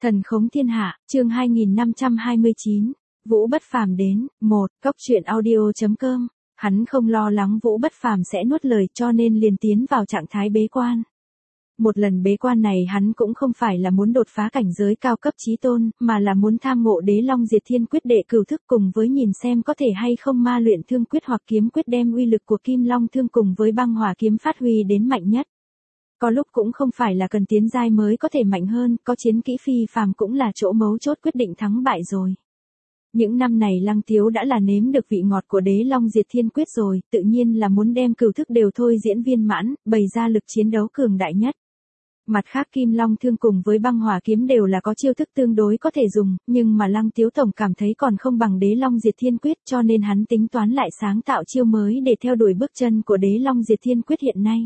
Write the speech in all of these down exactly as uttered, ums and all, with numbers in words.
Thần khống thiên hạ, chương hai nghìn năm trăm hai mươi chín. Vũ Bất Phàm đến. một. Cốc truyện audio chấm com. Hắn không lo lắng Vũ Bất Phàm sẽ nuốt lời cho nên liền tiến vào trạng thái bế quan. Một lần bế quan này hắn cũng không phải là muốn đột phá cảnh giới cao cấp chí tôn, mà là muốn tham ngộ Đế Long Diệt Thiên Quyết đệ cửu thức cùng với nhìn xem có thể hay không ma luyện thương quyết hoặc kiếm quyết đem uy lực của Kim Long thương cùng với băng hỏa kiếm phát huy đến mạnh nhất. Có lúc cũng không phải là cần tiến giai mới có thể mạnh hơn, có chiến kỹ phi phàm cũng là chỗ mấu chốt quyết định thắng bại rồi. Những năm này Lăng Tiếu đã là nếm được vị ngọt của Đế Long Diệt Thiên Quyết rồi, tự nhiên là muốn đem cửu thức đều thôi diễn viên mãn, bày ra lực chiến đấu cường đại nhất. Mặt khác Kim Long thương cùng với băng hỏa kiếm đều là có chiêu thức tương đối có thể dùng, nhưng mà Lăng Tiếu tổng cảm thấy còn không bằng Đế Long Diệt Thiên Quyết, cho nên hắn tính toán lại sáng tạo chiêu mới để theo đuổi bước chân của Đế Long Diệt Thiên Quyết hiện nay.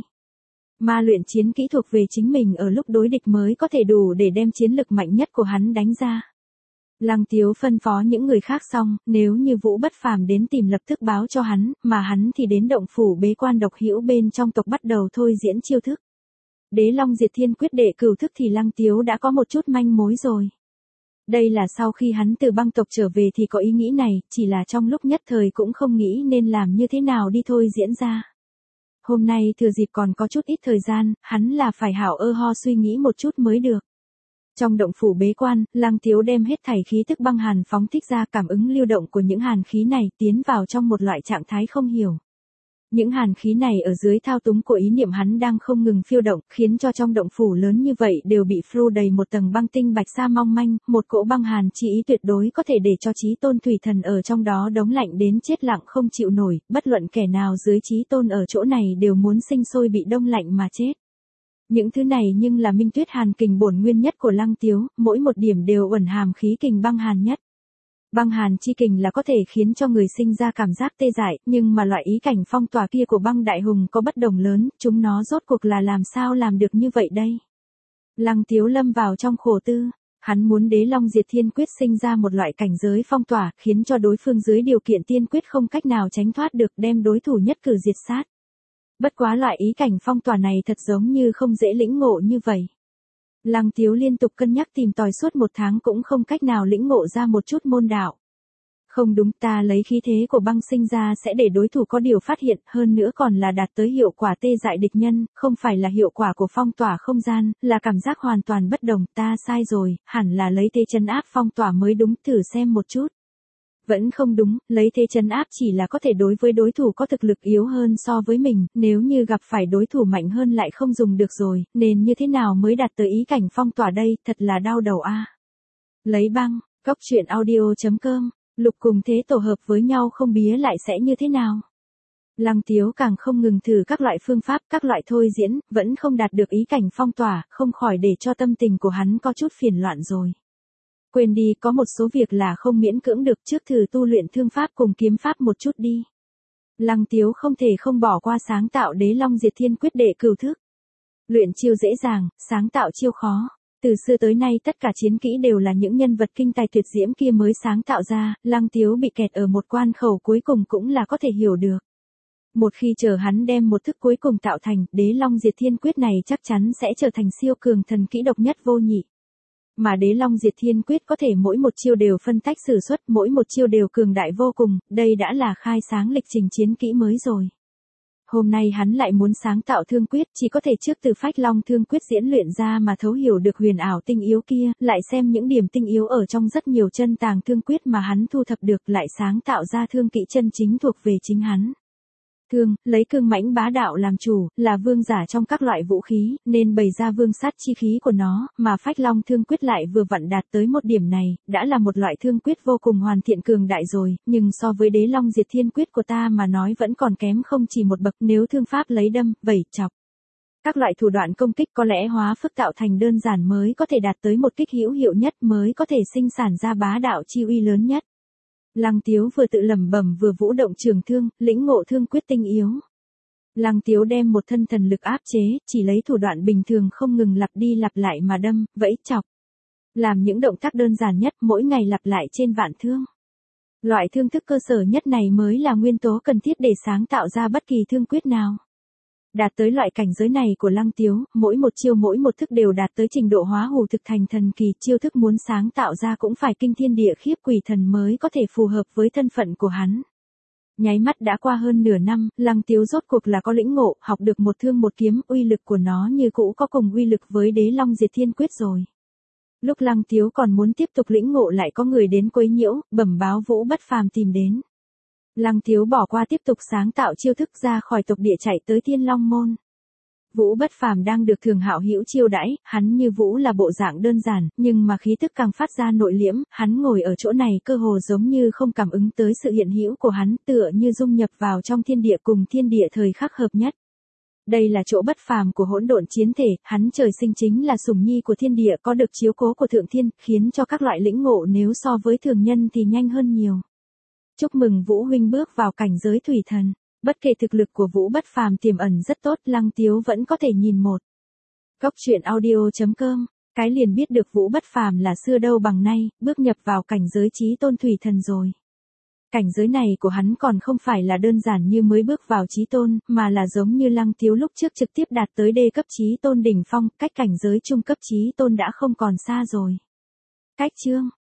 Ma luyện chiến kỹ thuộc về chính mình ở lúc đối địch mới có thể đủ để đem chiến lực mạnh nhất của hắn đánh ra. Lăng Tiếu phân phó những người khác xong, nếu như Vũ Bất Phàm đến tìm lập tức báo cho hắn, mà hắn thì đến động phủ bế quan độc hữu bên trong tộc bắt đầu thôi diễn chiêu thức. Đế Long Diệt Thiên Quyết đệ cửu thức thì Lăng Tiếu đã có một chút manh mối rồi. Đây là sau khi hắn từ băng tộc trở về thì có ý nghĩ này, chỉ là trong lúc nhất thời cũng không nghĩ nên làm như thế nào đi thôi diễn ra. Hôm nay thừa dịp còn có chút ít thời gian, hắn là phải hảo ơ ho suy nghĩ một chút mới được. Trong động phủ bế quan, Lăng Tiếu đem hết thảy khí tức băng hàn phóng thích ra, cảm ứng lưu động của những hàn khí này tiến vào trong một loại trạng thái không hiểu. Những hàn khí này ở dưới thao túng của ý niệm hắn đang không ngừng phiêu động, khiến cho trong động phủ lớn như vậy đều bị phru đầy một tầng băng tinh bạch sa mong manh, một cỗ băng hàn chi ý tuyệt đối có thể để cho chí tôn thủy thần ở trong đó đống lạnh đến chết lặng không chịu nổi, bất luận kẻ nào dưới chí tôn ở chỗ này đều muốn sinh sôi bị đông lạnh mà chết. Những thứ này nhưng là minh tuyết hàn kình bổn nguyên nhất của Lăng Tiếu, mỗi một điểm đều ẩn hàm khí kình băng hàn nhất. Băng hàn chi kình là có thể khiến cho người sinh ra cảm giác tê dại, nhưng mà loại ý cảnh phong tỏa kia của băng đại hùng có bất đồng lớn, chúng nó rốt cuộc là làm sao làm được như vậy đây? Lăng Tiếu lâm vào trong khổ tư, hắn muốn Đế Long Diệt Thiên Quyết sinh ra một loại cảnh giới phong tỏa, khiến cho đối phương dưới điều kiện tiên quyết không cách nào tránh thoát được, đem đối thủ nhất cử diệt sát. Bất quá loại ý cảnh phong tỏa này thật giống như không dễ lĩnh ngộ như vậy. Lăng Tiếu liên tục cân nhắc tìm tòi suốt một tháng cũng không cách nào lĩnh ngộ ra một chút môn đạo. Không đúng, ta lấy khí thế của băng sinh ra sẽ để đối thủ có điều phát hiện, hơn nữa còn là đạt tới hiệu quả tê dại địch nhân, không phải là hiệu quả của phong tỏa không gian, là cảm giác hoàn toàn bất đồng, ta sai rồi, hẳn là lấy thế trấn áp phong tỏa mới đúng, thử xem một chút. Vẫn không đúng, lấy thế trấn áp chỉ là có thể đối với đối thủ có thực lực yếu hơn so với mình, nếu như gặp phải đối thủ mạnh hơn lại không dùng được rồi, nên như thế nào mới đạt tới ý cảnh phong tỏa đây, thật là đau đầu a. À. Lấy băng, cốc truyện audio chấm com, lục cùng thế tổ hợp với nhau không bía lại sẽ như thế nào? Lăng Tiếu càng không ngừng thử các loại phương pháp, các loại thôi diễn, vẫn không đạt được ý cảnh phong tỏa, không khỏi để cho tâm tình của hắn có chút phiền loạn rồi. Quên đi, có một số việc là không miễn cưỡng được, trước thử tu luyện thương pháp cùng kiếm pháp một chút đi. Lăng Tiếu không thể không bỏ qua sáng tạo Đế Long Diệt Thiên Quyết đệ cửu thức. Luyện chiêu dễ dàng, sáng tạo chiêu khó. Từ xưa tới nay tất cả chiến kỹ đều là những nhân vật kinh tài tuyệt diễm kia mới sáng tạo ra, Lăng Tiếu bị kẹt ở một quan khẩu cuối cùng cũng là có thể hiểu được. Một khi chờ hắn đem một thức cuối cùng tạo thành, Đế Long Diệt Thiên Quyết này chắc chắn sẽ trở thành siêu cường thần kỹ độc nhất vô nhị. Mà Đế Long Diệt Thiên Quyết có thể mỗi một chiêu đều phân tách sử xuất, mỗi một chiêu đều cường đại vô cùng, đây đã là khai sáng lịch trình chiến kỹ mới rồi. Hôm nay hắn lại muốn sáng tạo thương quyết, chỉ có thể trước từ Phách Long thương quyết diễn luyện ra mà thấu hiểu được huyền ảo tinh yếu kia, lại xem những điểm tinh yếu ở trong rất nhiều chân tàng thương quyết mà hắn thu thập được, lại sáng tạo ra thương kỹ chân chính thuộc về chính hắn. Thương, lấy cương mãnh bá đạo làm chủ, là vương giả trong các loại vũ khí, nên bày ra vương sát chi khí của nó, mà Phách Long thương quyết lại vừa vặn đạt tới một điểm này, đã là một loại thương quyết vô cùng hoàn thiện cường đại rồi, nhưng so với Đế Long Diệt Thiên Quyết của ta mà nói vẫn còn kém không chỉ một bậc, nếu thương pháp lấy đâm, vẩy, chọc. Các loại thủ đoạn công kích có lẽ hóa phức tạo thành đơn giản mới có thể đạt tới một kích hữu hiệu nhất, mới có thể sinh sản ra bá đạo chi uy lớn nhất. Lăng Tiếu vừa tự lẩm bẩm vừa vũ động trường thương, lĩnh ngộ thương quyết tinh yếu. Lăng Tiếu đem một thân thần lực áp chế, chỉ lấy thủ đoạn bình thường không ngừng lặp đi lặp lại mà đâm, vẫy, chọc. Làm những động tác đơn giản nhất, mỗi ngày lặp lại trên vạn thương. Loại thương thức cơ sở nhất này mới là nguyên tố cần thiết để sáng tạo ra bất kỳ thương quyết nào. Đạt tới loại cảnh giới này của Lăng Tiếu, mỗi một chiêu mỗi một thức đều đạt tới trình độ hóa hủ thực thành thần kỳ, chiêu thức muốn sáng tạo ra cũng phải kinh thiên địa khiếp quỷ thần mới có thể phù hợp với thân phận của hắn. Nháy mắt đã qua hơn nửa năm, Lăng Tiếu rốt cuộc là có lĩnh ngộ, học được một thương một kiếm, uy lực của nó như cũ có cùng uy lực với Đế Long Diệt Thiên Quyết rồi. Lúc Lăng Tiếu còn muốn tiếp tục lĩnh ngộ lại có người đến quấy nhiễu, bẩm báo Vũ Bất Phàm tìm đến. Lăng Tiếu bỏ qua tiếp tục sáng tạo chiêu thức ra khỏi tộc địa chạy tới Thiên Long Môn. Vũ Bất Phàm đang được Thường Hạo hữu chiêu đãi, hắn như Vũ là bộ dạng đơn giản, nhưng mà khí tức càng phát ra nội liễm, hắn ngồi ở chỗ này cơ hồ giống như không cảm ứng tới sự hiện hữu của hắn, tựa như dung nhập vào trong thiên địa cùng thiên địa thời khắc hợp nhất. Đây là chỗ bất phàm của hỗn độn chiến thể, hắn trời sinh chính là sủng nhi của thiên địa, có được chiếu cố của thượng thiên, khiến cho các loại lĩnh ngộ nếu so với thường nhân thì nhanh hơn nhiều. Chúc mừng Vũ huynh bước vào cảnh giới thủy thần. Bất kể thực lực của Vũ Bất Phàm tiềm ẩn rất tốt, Lăng Tiếu vẫn có thể nhìn một. Cốc truyện audio chấm com, cái liền biết được Vũ Bất Phàm là xưa đâu bằng nay, bước nhập vào cảnh giới chí tôn thủy thần rồi. Cảnh giới này của hắn còn không phải là đơn giản như mới bước vào chí tôn, mà là giống như Lăng Tiếu lúc trước trực tiếp đạt tới đê cấp chí tôn đỉnh phong, cách cảnh giới trung cấp chí tôn đã không còn xa rồi. Cách chương